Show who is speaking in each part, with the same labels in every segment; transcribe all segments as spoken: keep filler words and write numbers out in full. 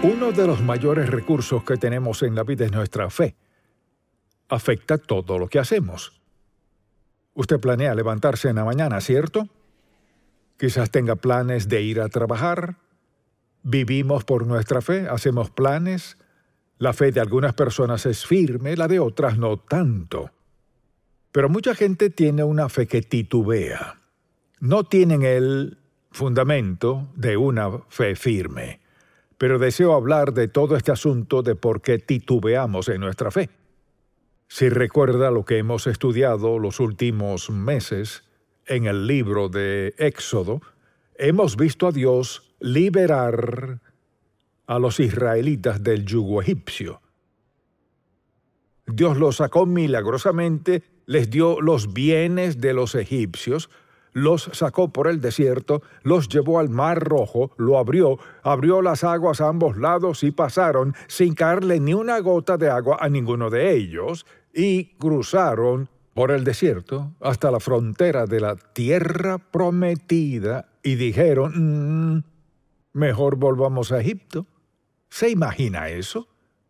Speaker 1: Uno de los mayores recursos que tenemos en la vida es nuestra fe. Afecta todo lo que hacemos. Usted planea levantarse en la mañana, ¿cierto? Quizás tenga planes de ir a trabajar. Vivimos por nuestra fe, hacemos planes. La fe de algunas personas es firme, la de otras no tanto. Pero mucha gente tiene una fe que titubea. No tienen el fundamento de una fe firme. Pero deseo hablar de todo este asunto de por qué titubeamos en nuestra fe. Si recuerda lo que hemos estudiado los últimos meses en el libro de Éxodo, hemos visto a Dios liberar a los israelitas del yugo egipcio. Dios los sacó milagrosamente, les dio los bienes de los egipcios, los sacó por el desierto, los llevó al Mar Rojo, lo abrió, abrió las aguas a ambos lados y pasaron sin caerle ni una gota de agua a ninguno de ellos, y cruzaron por el desierto hasta la frontera de la tierra prometida y dijeron, mmm, mejor volvamos a Egipto. ¿Se imagina eso?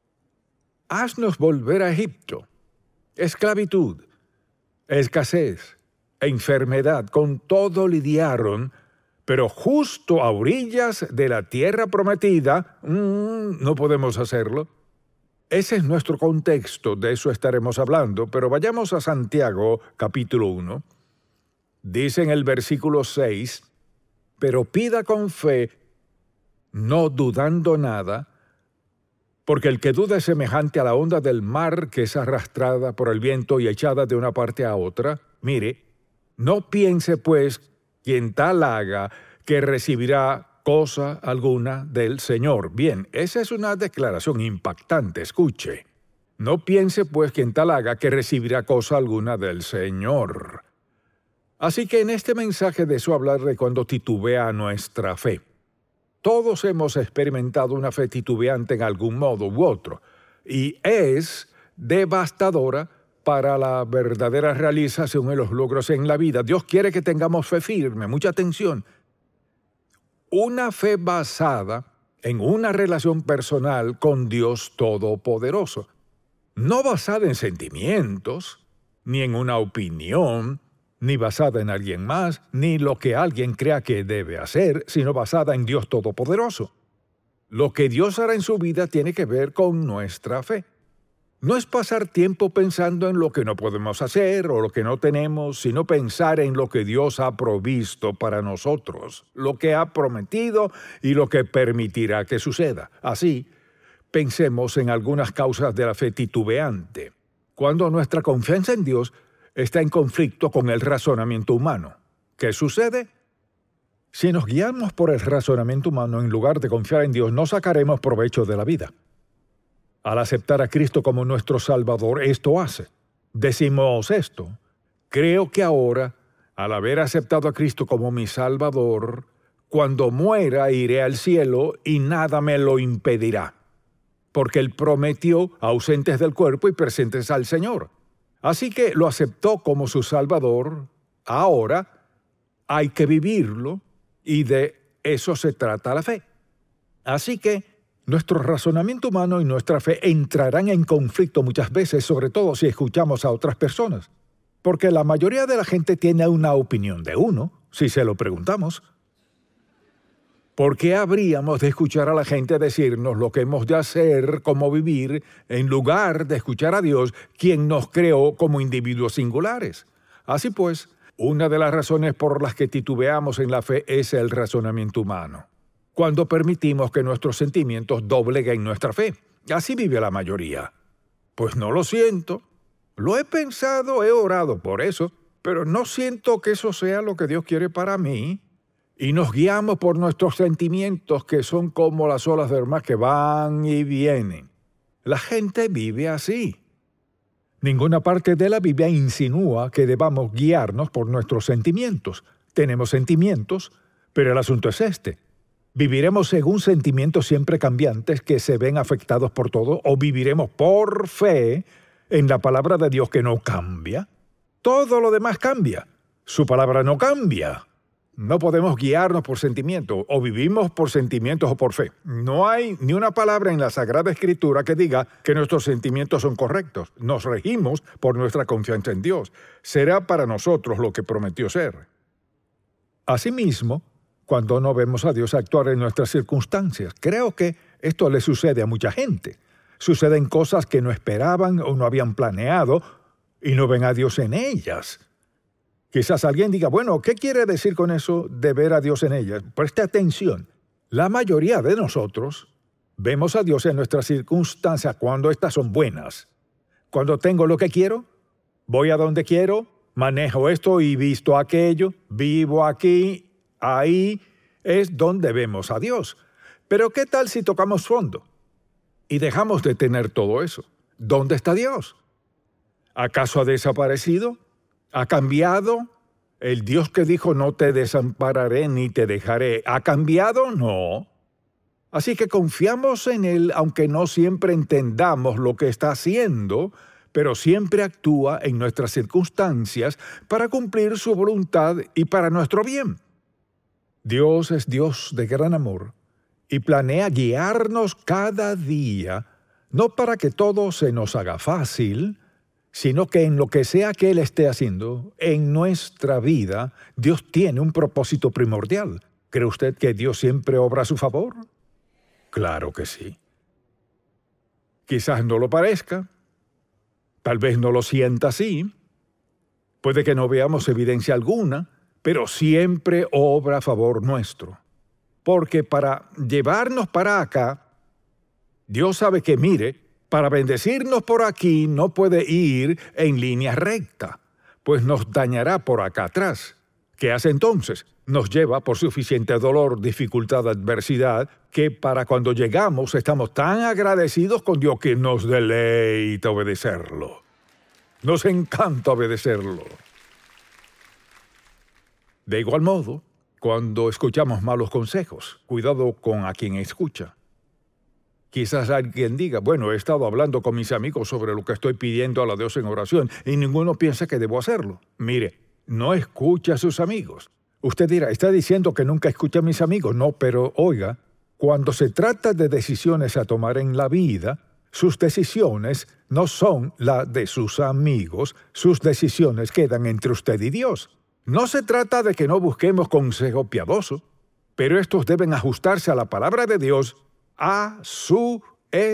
Speaker 1: Haznos volver a Egipto. Esclavitud, escasez, enfermedad, con todo lidiaron, pero justo a orillas de la tierra prometida, mmm, no podemos hacerlo. Ese es nuestro contexto, de eso estaremos hablando, pero vayamos a Santiago, capítulo uno. Dice en el versículo seis, pero pida con fe, no dudando nada, porque el que duda es semejante a la onda del mar que es arrastrada por el viento y echada de una parte a otra. Mire, no piense, pues, quien tal haga, que recibirá cosa alguna del Señor. Bien, esa es una declaración impactante, escuche. No piense, pues, quien tal haga, que recibirá cosa alguna del Señor. Así que en este mensaje deseo hablar de cuando titubea nuestra fe. Todos hemos experimentado una fe titubeante en algún modo u otro, y es devastadora para la verdadera realización de los logros en la vida. Dios quiere que tengamos fe firme, mucha atención. Una fe basada en una relación personal con Dios Todopoderoso. No basada en sentimientos, ni en una opinión, ni basada en alguien más, ni lo que alguien crea que debe hacer, sino basada en Dios Todopoderoso. Lo que Dios hará en su vida tiene que ver con nuestra fe. No es pasar tiempo pensando en lo que no podemos hacer o lo que no tenemos, sino pensar en lo que Dios ha provisto para nosotros, lo que ha prometido y lo que permitirá que suceda. Así, pensemos en algunas causas de la fe titubeante, cuando nuestra confianza en Dios está en conflicto con el razonamiento humano. ¿Qué sucede? Si nos guiamos por el razonamiento humano en lugar de confiar en Dios, no sacaremos provecho de la vida. Al aceptar a Cristo como nuestro Salvador, esto hace. Decimos esto. Creo que ahora, al haber aceptado a Cristo como mi Salvador, cuando muera iré al cielo y nada me lo impedirá. Porque Él prometió ausentes del cuerpo y presentes al Señor. Así que lo aceptó como su Salvador. Ahora hay que vivirlo y de eso se trata la fe. Así que nuestro razonamiento humano y nuestra fe entrarán en conflicto muchas veces, sobre todo si escuchamos a otras personas. Porque la mayoría de la gente tiene una opinión de uno, si se lo preguntamos. ¿Por qué habríamos de escuchar a la gente decirnos lo que hemos de hacer, cómo vivir, en lugar de escuchar a Dios, quien nos creó como individuos singulares? Así pues, una de las razones por las que titubeamos en la fe es el razonamiento humano. Cuando permitimos que nuestros sentimientos dobleguen nuestra fe. Así vive la mayoría. Pues no lo siento. Lo he pensado, he orado por eso, pero no siento que eso sea lo que Dios quiere para mí. Y nos guiamos por nuestros sentimientos que son como las olas del mar que van y vienen. La gente vive así. Ninguna parte de la Biblia insinúa que debamos guiarnos por nuestros sentimientos. Tenemos sentimientos, pero el asunto es este. ¿Viviremos según sentimientos siempre cambiantes que se ven afectados por todo o viviremos por fe en la palabra de Dios que no cambia? Todo lo demás cambia. Su palabra no cambia. No podemos guiarnos por sentimientos, o vivimos por sentimientos o por fe. No hay ni una palabra en la Sagrada Escritura que diga que nuestros sentimientos son correctos. Nos regimos por nuestra confianza en Dios. Será para nosotros lo que prometió ser. Asimismo, cuando no vemos a Dios actuar en nuestras circunstancias, creo que esto le sucede a mucha gente. Suceden cosas que no esperaban o no habían planeado y no ven a Dios en ellas. Quizás alguien diga, bueno, ¿qué quiere decir con eso de ver a Dios en ellas? Preste atención. La mayoría de nosotros vemos a Dios en nuestras circunstancias cuando estas son buenas. Cuando tengo lo que quiero, voy a donde quiero, manejo esto y visto aquello, vivo aquí, ahí es donde vemos a Dios. Pero ¿qué tal si tocamos fondo y dejamos de tener todo eso? ¿Dónde está Dios? ¿Acaso ha desaparecido? ¿Ha cambiado? ¿El Dios que dijo no te desampararé ni te dejaré, ha cambiado? No. Así que confiamos en Él, aunque no siempre entendamos lo que está haciendo, pero siempre actúa en nuestras circunstancias para cumplir su voluntad y para nuestro bien. Dios es Dios de gran amor y planea guiarnos cada día, no para que todo se nos haga fácil, sino que en lo que sea que Él esté haciendo, en nuestra vida, Dios tiene un propósito primordial. ¿Cree usted que Dios siempre obra a su favor? Claro que sí. Quizás no lo parezca, tal vez no lo sienta así, puede que no veamos evidencia alguna, pero siempre obra a favor nuestro. Porque para llevarnos para acá, Dios sabe que, mire, para bendecirnos por aquí no puede ir en línea recta, pues nos dañará por acá atrás. ¿Qué hace entonces? Nos lleva por suficiente dolor, dificultad, adversidad, que para cuando llegamos estamos tan agradecidos con Dios que nos deleita obedecerlo. Nos encanta obedecerlo. De igual modo, cuando escuchamos malos consejos, cuidado con a quien escucha. Quizás alguien diga, bueno, he estado hablando con mis amigos sobre lo que estoy pidiendo a la Dios en oración y ninguno piensa que debo hacerlo. Mire, no escucha a sus amigos. Usted dirá, está diciendo que nunca escucha a mis amigos. No, pero oiga, cuando se trata de decisiones a tomar en la vida, sus decisiones no son las de sus amigos, sus decisiones quedan entre usted y Dios. No se trata de que no busquemos consejo piadoso, pero estos deben ajustarse a la palabra de Dios, a su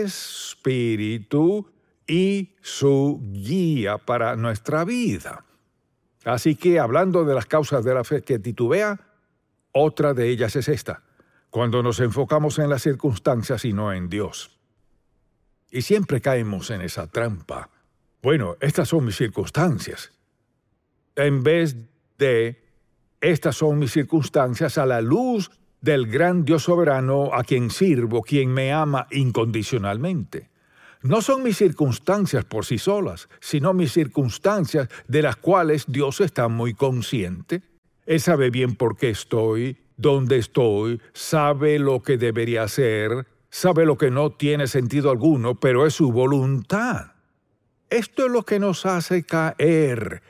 Speaker 1: espíritu y su guía para nuestra vida. Así que, hablando de las causas de la fe que titubea, otra de ellas es esta, cuando nos enfocamos en las circunstancias y no en Dios. Y siempre caemos en esa trampa. Bueno, estas son mis circunstancias. En vez de, estas son mis circunstancias a la luz del gran Dios soberano a quien sirvo, quien me ama incondicionalmente. No son mis circunstancias por sí solas, sino mis circunstancias de las cuales Dios está muy consciente. Él sabe bien por qué estoy, dónde estoy, sabe lo que debería hacer, sabe lo que no tiene sentido alguno, pero es su voluntad. Esto es lo que nos hace caer.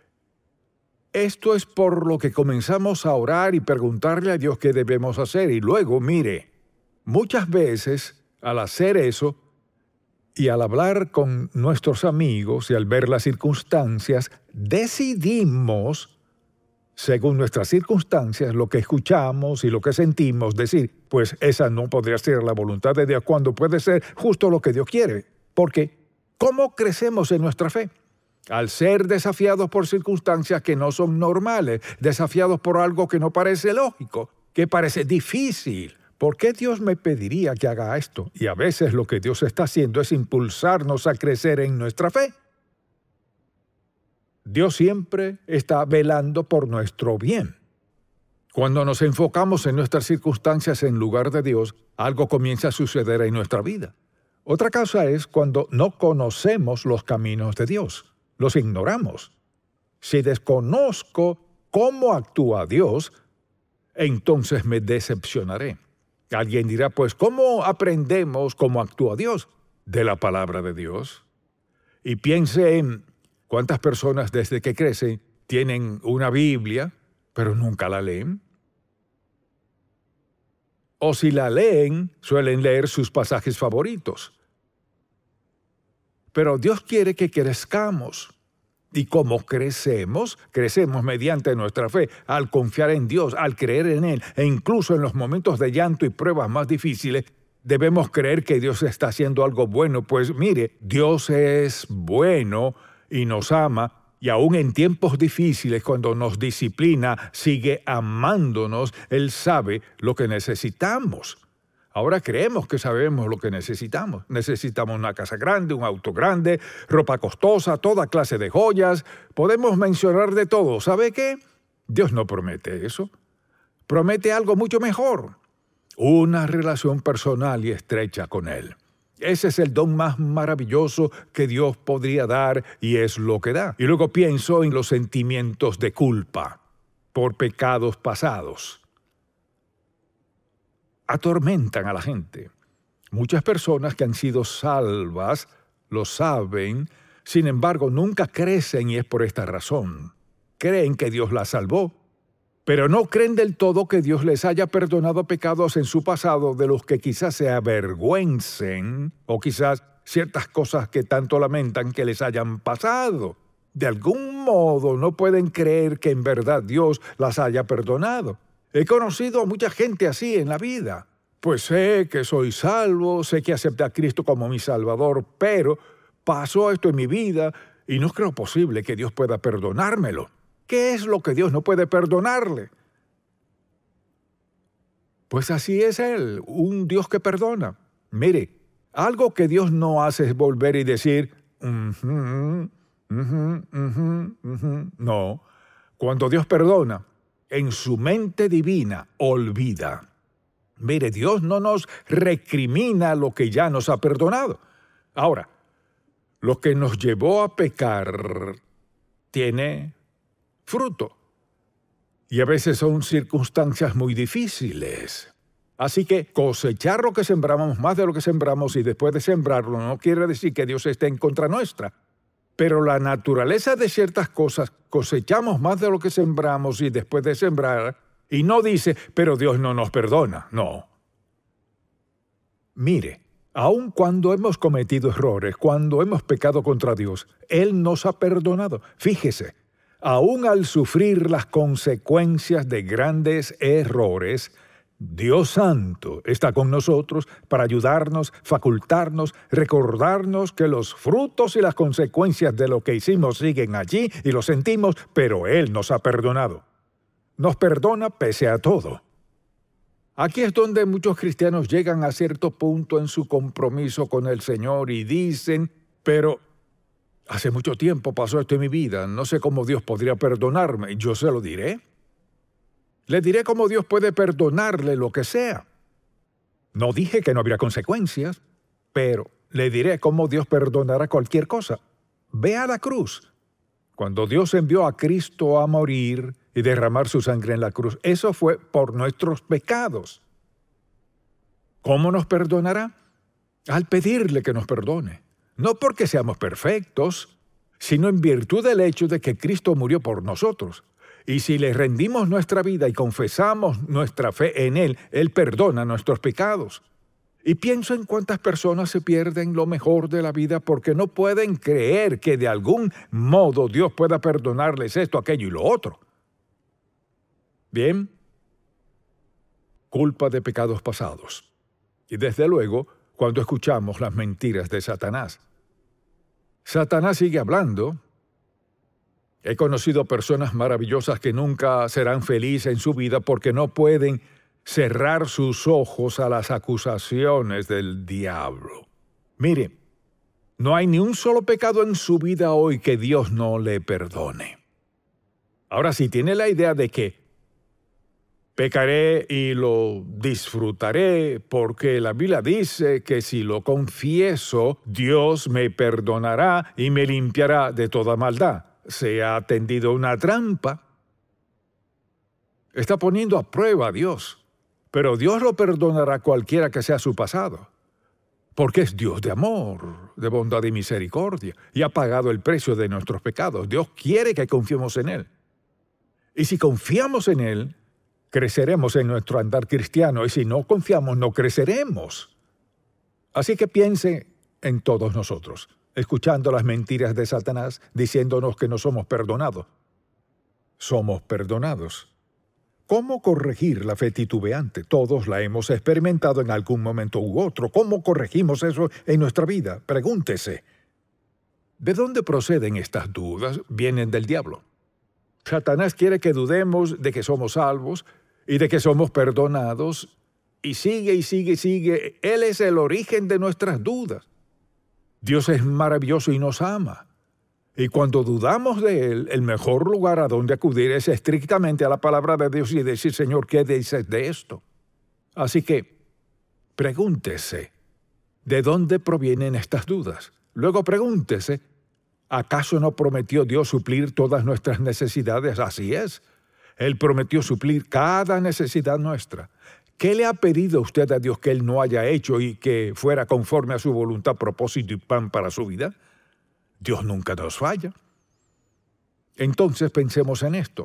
Speaker 1: Esto es por lo que comenzamos a orar y preguntarle a Dios qué debemos hacer. Y luego, mire, muchas veces al hacer eso y al hablar con nuestros amigos y al ver las circunstancias, decidimos, según nuestras circunstancias, lo que escuchamos y lo que sentimos, decir, pues esa no podría ser la voluntad de Dios, cuando puede ser justo lo que Dios quiere. Porque, ¿cómo crecemos en nuestra fe? Al ser desafiados por circunstancias que no son normales, desafiados por algo que no parece lógico, que parece difícil. ¿Por qué Dios me pediría que haga esto? Y a veces lo que Dios está haciendo es impulsarnos a crecer en nuestra fe. Dios siempre está velando por nuestro bien. Cuando nos enfocamos en nuestras circunstancias en lugar de Dios, algo comienza a suceder en nuestra vida. Otra causa es cuando no conocemos los caminos de Dios. Los ignoramos. Si desconozco cómo actúa Dios, entonces me decepcionaré. Alguien dirá, pues, ¿cómo aprendemos cómo actúa Dios? De la palabra de Dios. Y piense en cuántas personas desde que crecen tienen una Biblia, pero nunca la leen. o si la leen, suelen leer sus pasajes favoritos. Pero Dios quiere que crezcamos. Y como crecemos, crecemos mediante nuestra fe, al confiar en Dios, al creer en Él, e incluso en los momentos de llanto y pruebas más difíciles, debemos creer que Dios está haciendo algo bueno, pues mire, Dios es bueno y nos ama, y aún en tiempos difíciles, cuando nos disciplina, sigue amándonos. Él sabe lo que necesitamos. Ahora creemos que sabemos lo que necesitamos. Necesitamos una casa grande, un auto grande, ropa costosa, toda clase de joyas. Podemos mencionar de todo. ¿Sabe qué? Dios no promete eso. Promete algo mucho mejor. Una relación personal y estrecha con Él. Ese es el don más maravilloso que Dios podría dar y es lo que da. Y luego pienso en los sentimientos de culpa por pecados pasados. Atormentan a la gente. Muchas personas que han sido salvas lo saben, sin embargo nunca crecen y es por esta razón. Creen que Dios las salvó, pero no creen del todo que Dios les haya perdonado pecados en su pasado de los que quizás se avergüencen o quizás ciertas cosas que tanto lamentan que les hayan pasado. De algún modo no pueden creer que en verdad Dios las haya perdonado. He conocido a mucha gente así en la vida. Pues sé que soy salvo, sé que acepté a Cristo como mi Salvador, pero pasó esto en mi vida y no creo posible que Dios pueda perdonármelo. ¿Qué es lo que Dios no puede perdonarle? Pues así es Él, un Dios que perdona. Mire, algo que Dios no hace es volver y decir, uh-huh, uh-huh, uh-huh, uh-huh. No, cuando Dios perdona, en su mente divina olvida. Mire, Dios no nos recrimina lo que ya nos ha perdonado. Ahora, lo que nos llevó a pecar tiene fruto. Y a veces son circunstancias muy difíciles. Así que cosechar lo que sembramos, más de lo que sembramos, y después de sembrarlo, no quiere decir que Dios esté en contra nuestra. Pero la naturaleza de ciertas cosas, cosechamos más de lo que sembramos y después de sembrar, y no dice, pero Dios no nos perdona. No. Mire, aun cuando hemos cometido errores, cuando hemos pecado contra Dios, Él nos ha perdonado. Fíjese, aun al sufrir las consecuencias de grandes errores, Dios Santo está con nosotros para ayudarnos, facultarnos, recordarnos que los frutos y las consecuencias de lo que hicimos siguen allí y lo sentimos, pero Él nos ha perdonado. Nos perdona pese a todo. Aquí es donde muchos cristianos llegan a cierto punto en su compromiso con el Señor y dicen, pero hace mucho tiempo pasó esto en mi vida, no sé cómo Dios podría perdonarme, yo se lo diré. Le diré cómo Dios puede perdonarle lo que sea. No dije que no habría consecuencias, pero le diré cómo Dios perdonará cualquier cosa. Ve a la cruz. Cuando Dios envió a Cristo a morir y derramar su sangre en la cruz, eso fue por nuestros pecados. ¿Cómo nos perdonará? Al pedirle que nos perdone. No porque seamos perfectos, sino en virtud del hecho de que Cristo murió por nosotros. Y si le rendimos nuestra vida y confesamos nuestra fe en Él, Él perdona nuestros pecados. Y pienso en cuántas personas se pierden lo mejor de la vida porque no pueden creer que de algún modo Dios pueda perdonarles esto, aquello y lo otro. Bien, culpa de pecados pasados. Y desde luego, cuando escuchamos las mentiras de Satanás. Satanás sigue hablando. He conocido personas maravillosas que nunca serán felices en su vida porque no pueden cerrar sus ojos a las acusaciones del diablo. Mire, no hay ni un solo pecado en su vida hoy que Dios no le perdone. Ahora, si tiene la idea de que pecaré y lo disfrutaré porque la Biblia dice que si lo confieso, Dios me perdonará y me limpiará de toda maldad. Se ha tendido una trampa. Está poniendo a prueba a Dios. Pero Dios lo perdonará cualquiera que sea su pasado. Porque es Dios de amor, de bondad y misericordia. Y ha pagado el precio de nuestros pecados. Dios quiere que confiemos en Él. Y si confiamos en Él, creceremos en nuestro andar cristiano, y si no confiamos, no creceremos. Así que piense en todos nosotros, escuchando las mentiras de Satanás, diciéndonos que no somos perdonados. Somos perdonados. ¿Cómo corregir la fe titubeante? Todos la hemos experimentado en algún momento u otro. ¿Cómo corregimos eso en nuestra vida? Pregúntese. ¿De dónde proceden estas dudas? Vienen del diablo. Satanás quiere que dudemos de que somos salvos y de que somos perdonados, y sigue y sigue y sigue. Él es el origen de nuestras dudas. Dios es maravilloso y nos ama. Y cuando dudamos de Él, el mejor lugar a donde acudir es estrictamente a la palabra de Dios y decir, Señor, ¿qué dices de esto? Así que, pregúntese, ¿de dónde provienen estas dudas? Luego pregúntese, ¿acaso no prometió Dios suplir todas nuestras necesidades? Así es. Él prometió suplir cada necesidad nuestra. ¿Qué le ha pedido usted a Dios que Él no haya hecho y que fuera conforme a su voluntad, propósito y plan para su vida? Dios nunca nos falla. Entonces pensemos en esto.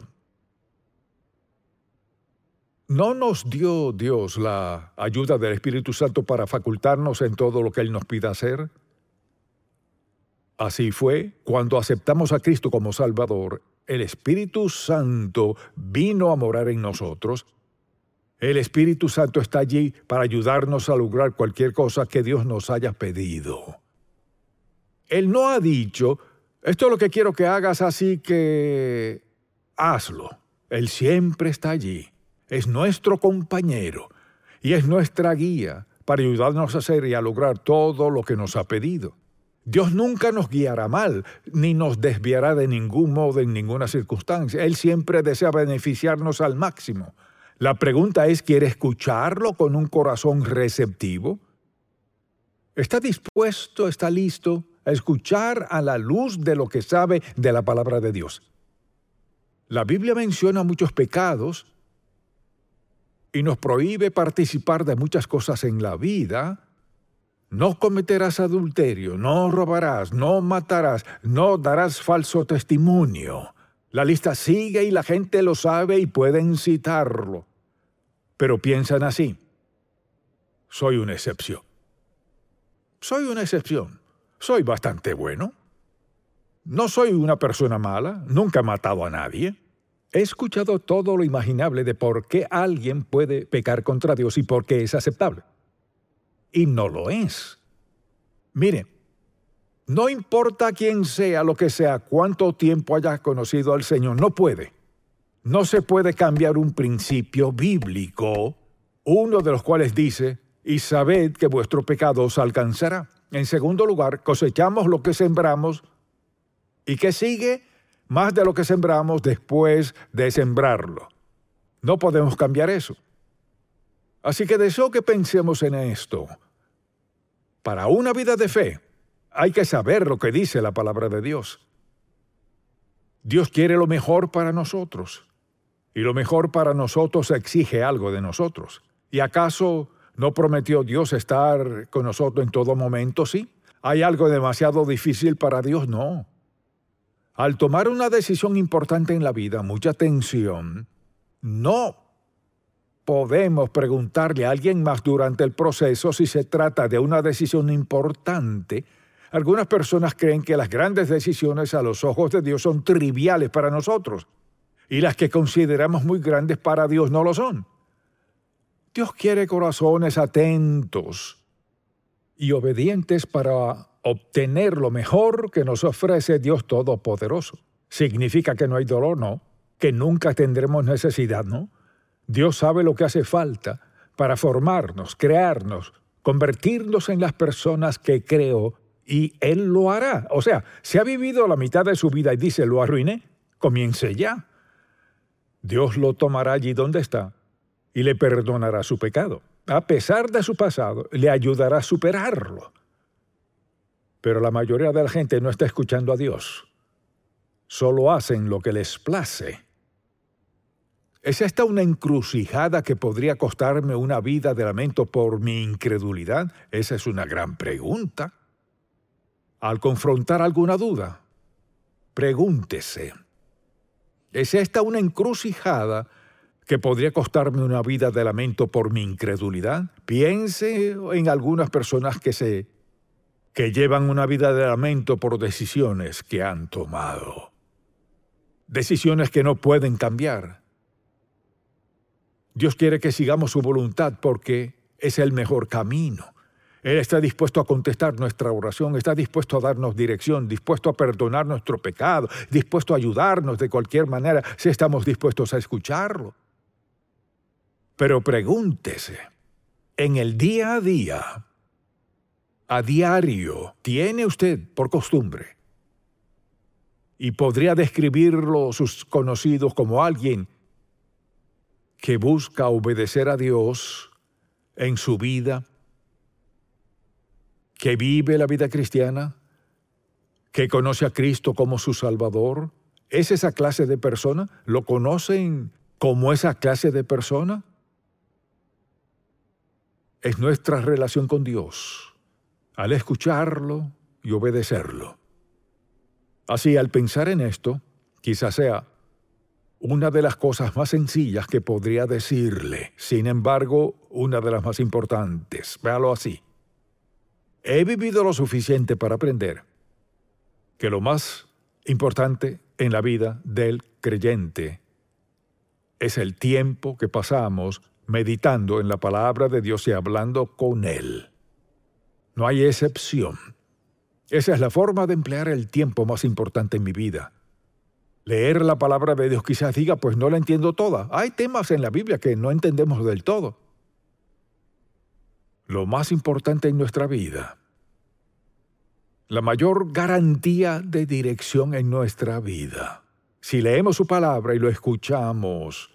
Speaker 1: ¿No nos dio Dios la ayuda del Espíritu Santo para facultarnos en todo lo que Él nos pida hacer? Así fue, cuando aceptamos a Cristo como Salvador, el Espíritu Santo vino a morar en nosotros. El Espíritu Santo está allí para ayudarnos a lograr cualquier cosa que Dios nos haya pedido. Él no ha dicho, esto es lo que quiero que hagas, así que hazlo. Él siempre está allí. Es nuestro compañero y es nuestra guía para ayudarnos a hacer y a lograr todo lo que nos ha pedido. Dios nunca nos guiará mal, ni nos desviará de ningún modo en ninguna circunstancia. Él siempre desea beneficiarnos al máximo. La pregunta es, ¿quiere escucharlo con un corazón receptivo? ¿Está dispuesto, está listo a escuchar a la luz de lo que sabe de la palabra de Dios? La Biblia menciona muchos pecados y nos prohíbe participar de muchas cosas en la vida. No cometerás adulterio, no robarás, no matarás, no darás falso testimonio. La lista sigue y la gente lo sabe y pueden citarlo. Pero piensan así. Soy una excepción. Soy una excepción. Soy bastante bueno. No soy una persona mala. Nunca he matado a nadie. He escuchado todo lo imaginable de por qué alguien puede pecar contra Dios y por qué es aceptable. Y no lo es. Mire, no importa quién sea, lo que sea, cuánto tiempo haya conocido al Señor, no puede. No se puede cambiar un principio bíblico, uno de los cuales dice, y sabed que vuestro pecado os alcanzará. En segundo lugar, cosechamos lo que sembramos. ¿Y qué sigue? Más de lo que sembramos después de sembrarlo. No podemos cambiar eso. Así que deseo que pensemos en esto. Para una vida de fe, hay que saber lo que dice la palabra de Dios. Dios quiere lo mejor para nosotros. Y lo mejor para nosotros exige algo de nosotros. ¿Y acaso no prometió Dios estar con nosotros en todo momento? Sí. ¿Hay algo demasiado difícil para Dios? No. Al tomar una decisión importante en la vida, mucha atención, no podemos preguntarle a alguien más durante el proceso si se trata de una decisión importante. Algunas personas creen que las grandes decisiones a los ojos de Dios son triviales para nosotros, y las que consideramos muy grandes para Dios no lo son. Dios quiere corazones atentos y obedientes para obtener lo mejor que nos ofrece Dios Todopoderoso. ¿Significa que no hay dolor? No. ¿Que nunca tendremos necesidad? No. Dios sabe lo que hace falta para formarnos, crearnos, convertirnos en las personas que creó, y Él lo hará. O sea, si ha vivido la mitad de su vida y dice, lo arruiné, comience ya. Dios lo tomará allí donde está y le perdonará su pecado. A pesar de su pasado, le ayudará a superarlo. Pero la mayoría de la gente no está escuchando a Dios. Solo hacen lo que les place. ¿Es esta una encrucijada que podría costarme una vida de lamento por mi incredulidad? Esa es una gran pregunta. Al confrontar alguna duda, pregúntese, ¿es esta una encrucijada que podría costarme una vida de lamento por mi incredulidad. Piense en algunas personas que se que llevan una vida de lamento por decisiones que han tomado. Decisiones que no pueden cambiar. Dios quiere que sigamos su voluntad porque es el mejor camino. Él está dispuesto a contestar nuestra oración, está dispuesto a darnos dirección, dispuesto a perdonar nuestro pecado, dispuesto a ayudarnos de cualquier manera si estamos dispuestos a escucharlo. Pero pregúntese, en el día a día, a diario, ¿tiene usted por costumbre? Y podría describirlo sus conocidos como alguien que busca obedecer a Dios en su vida, que vive la vida cristiana, que conoce a Cristo como su Salvador. ¿Es esa clase de persona? ¿Lo conocen como esa clase de persona? Es nuestra relación con Dios, al escucharlo y obedecerlo. Así, al pensar en esto, quizás sea una de las cosas más sencillas que podría decirle, sin embargo, una de las más importantes. Véalo así. He vivido lo suficiente para aprender que lo más importante en la vida del creyente es el tiempo que pasamos meditando en la palabra de Dios y hablando con Él. No hay excepción. Esa es la forma de emplear el tiempo más importante en mi vida. Leer la palabra de Dios quizás diga, pues no la entiendo toda. Hay temas en la Biblia que no entendemos del todo. Lo más importante en nuestra vida, la mayor garantía de dirección en nuestra vida, si leemos su palabra y lo escuchamos,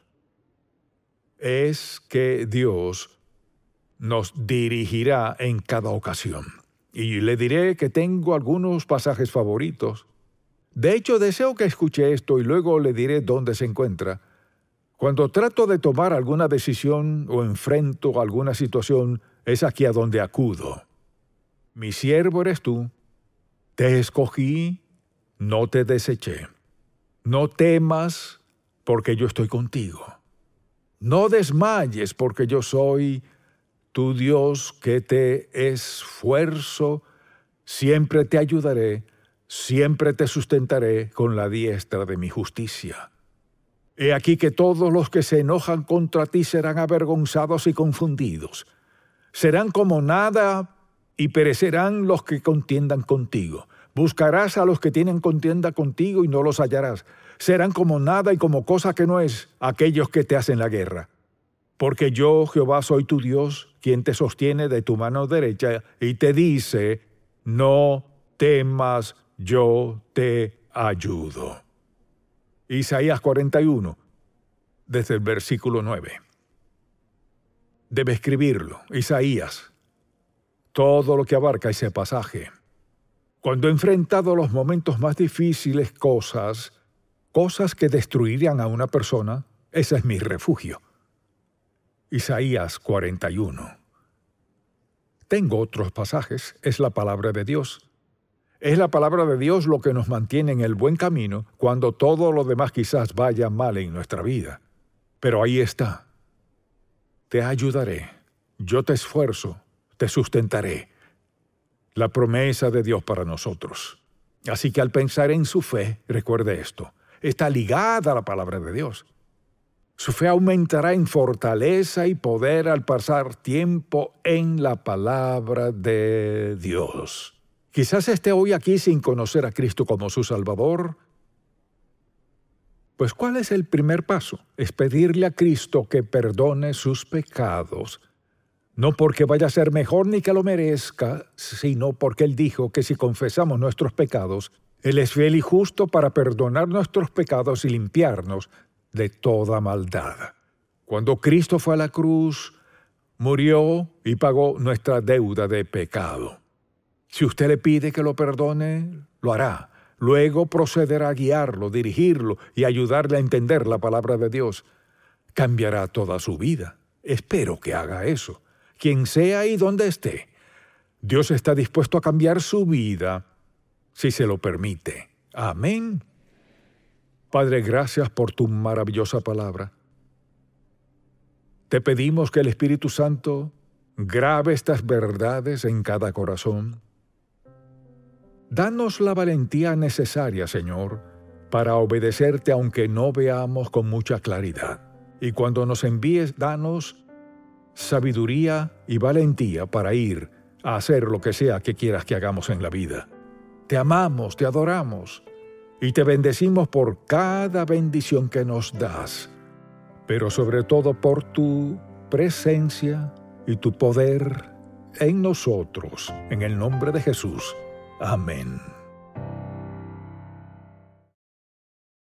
Speaker 1: es que Dios nos dirigirá en cada ocasión. Y le diré que tengo algunos pasajes favoritos. De hecho, deseo que escuche esto y luego le diré dónde se encuentra. Cuando trato de tomar alguna decisión o enfrento alguna situación, es aquí a donde acudo. Mi siervo eres tú. Te escogí, no te deseché. No temas, porque yo estoy contigo. No desmayes, porque yo soy tu Dios que te esfuerzo. Siempre te ayudaré, siempre te sustentaré con la diestra de mi justicia. He aquí que todos los que se enojan contra ti serán avergonzados y confundidos. Serán como nada y perecerán los que contiendan contigo. Buscarás a los que tienen contienda contigo y no los hallarás. Serán como nada y como cosa que no es aquellos que te hacen la guerra. Porque yo, Jehová, soy tu Dios, quien te sostiene de tu mano derecha y te dice, no temas, yo te ayudo. Isaías cuarenta y uno, desde el versículo nueve. Debe escribirlo, Isaías, todo lo que abarca ese pasaje. Cuando he enfrentado los momentos más difíciles, cosas, cosas que destruirían a una persona, ese es mi refugio. Isaías cuarenta y uno. Tengo otros pasajes, es la palabra de Dios. Es la palabra de Dios lo que nos mantiene en el buen camino cuando todo lo demás quizás vaya mal en nuestra vida. Pero ahí está. Te ayudaré, yo te esfuerzo, te sustentaré. La promesa de Dios para nosotros. Así que al pensar en su fe, recuerde esto, está ligada a la palabra de Dios. Su fe aumentará en fortaleza y poder al pasar tiempo en la palabra de Dios. Quizás esté hoy aquí sin conocer a Cristo como su Salvador. Pues, ¿cuál es el primer paso? Es pedirle a Cristo que perdone sus pecados. No porque vaya a ser mejor ni que lo merezca, sino porque Él dijo que si confesamos nuestros pecados, Él es fiel y justo para perdonar nuestros pecados y limpiarnos de toda maldad. Cuando Cristo fue a la cruz, murió y pagó nuestra deuda de pecado. Si usted le pide que lo perdone, lo hará. Luego procederá a guiarlo, dirigirlo y ayudarle a entender la palabra de Dios. Cambiará toda su vida. Espero que haga eso. Quien sea y donde esté, Dios está dispuesto a cambiar su vida si se lo permite. Amén. Padre, gracias por tu maravillosa palabra. Te pedimos que el Espíritu Santo grabe estas verdades en cada corazón. Danos la valentía necesaria, Señor, para obedecerte aunque no veamos con mucha claridad. Y cuando nos envíes, danos sabiduría y valentía para ir a hacer lo que sea que quieras que hagamos en la vida. Te amamos, te adoramos y te bendecimos por cada bendición que nos das, pero sobre todo por tu presencia y tu poder en nosotros. En el nombre de Jesús. Amén.